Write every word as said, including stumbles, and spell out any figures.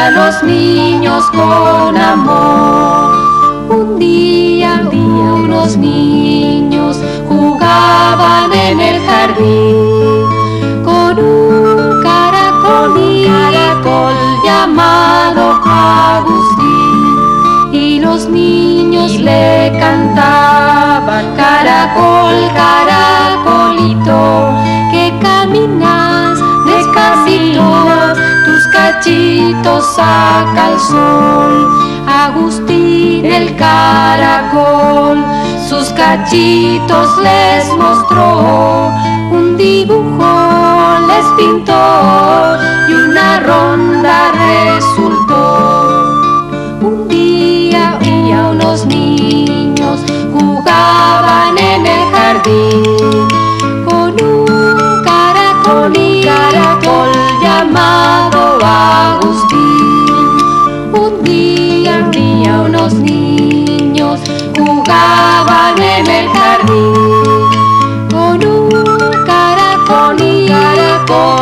a los niños con amor. Un día, un día unos niños jugaban en el jardín con un caracol, un caracol llamado Agustín. Y los niños le cantaban: caracol, caracolito, que caminas despacito, tus cachitos saca el sol. Agustín el caracol sus cachitos les mostró, un dibujo les pintó y una ronda resultó. Un día, un día unos niños jugaban en el jardín con un caracol, un caracol llamado Agustín. Un día, un día unos niños jugaban en el jardín con un caracol, un caracol